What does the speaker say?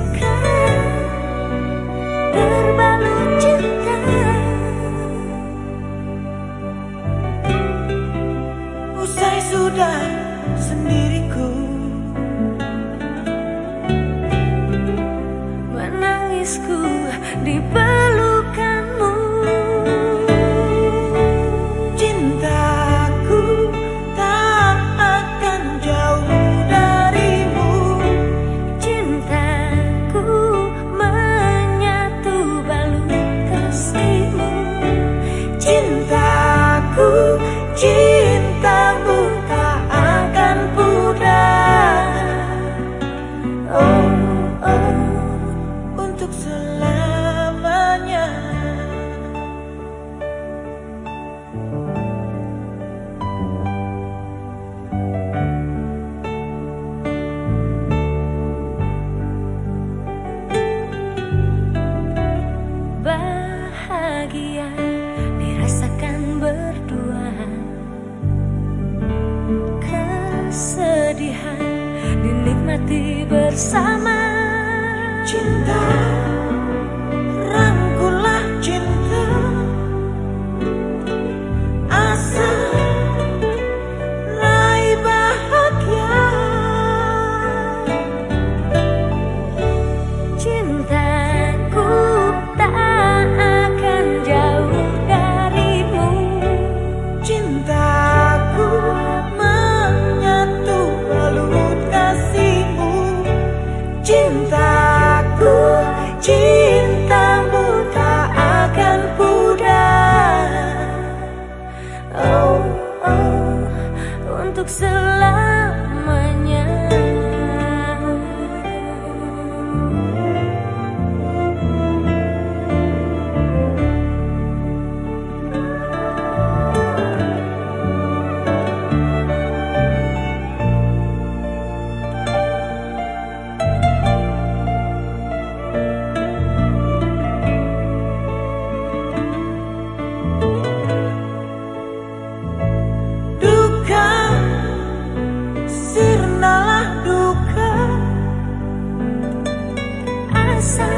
berbalut cinta. Usai sudah sendiriku, menangisku di pelukanmu. cintaku tak akan jauh darimu. Cintaku menyatu balut kasihmu. Cintaku, cintamu tak akan pudar. Oh, oh, untuk selamanya. Bahagia dirasakan berdua, kesedihan dinikmati bersama. Cinta, rangkulah cinta, asa raih bahagia. Cintaku tak akan jauh darimu. Cintaku menyatu balut kasihmu. Cintaku, cintamu tak akan pudar. Oh, oh, untuk selamanya. Duka, sirnalah duka, Asa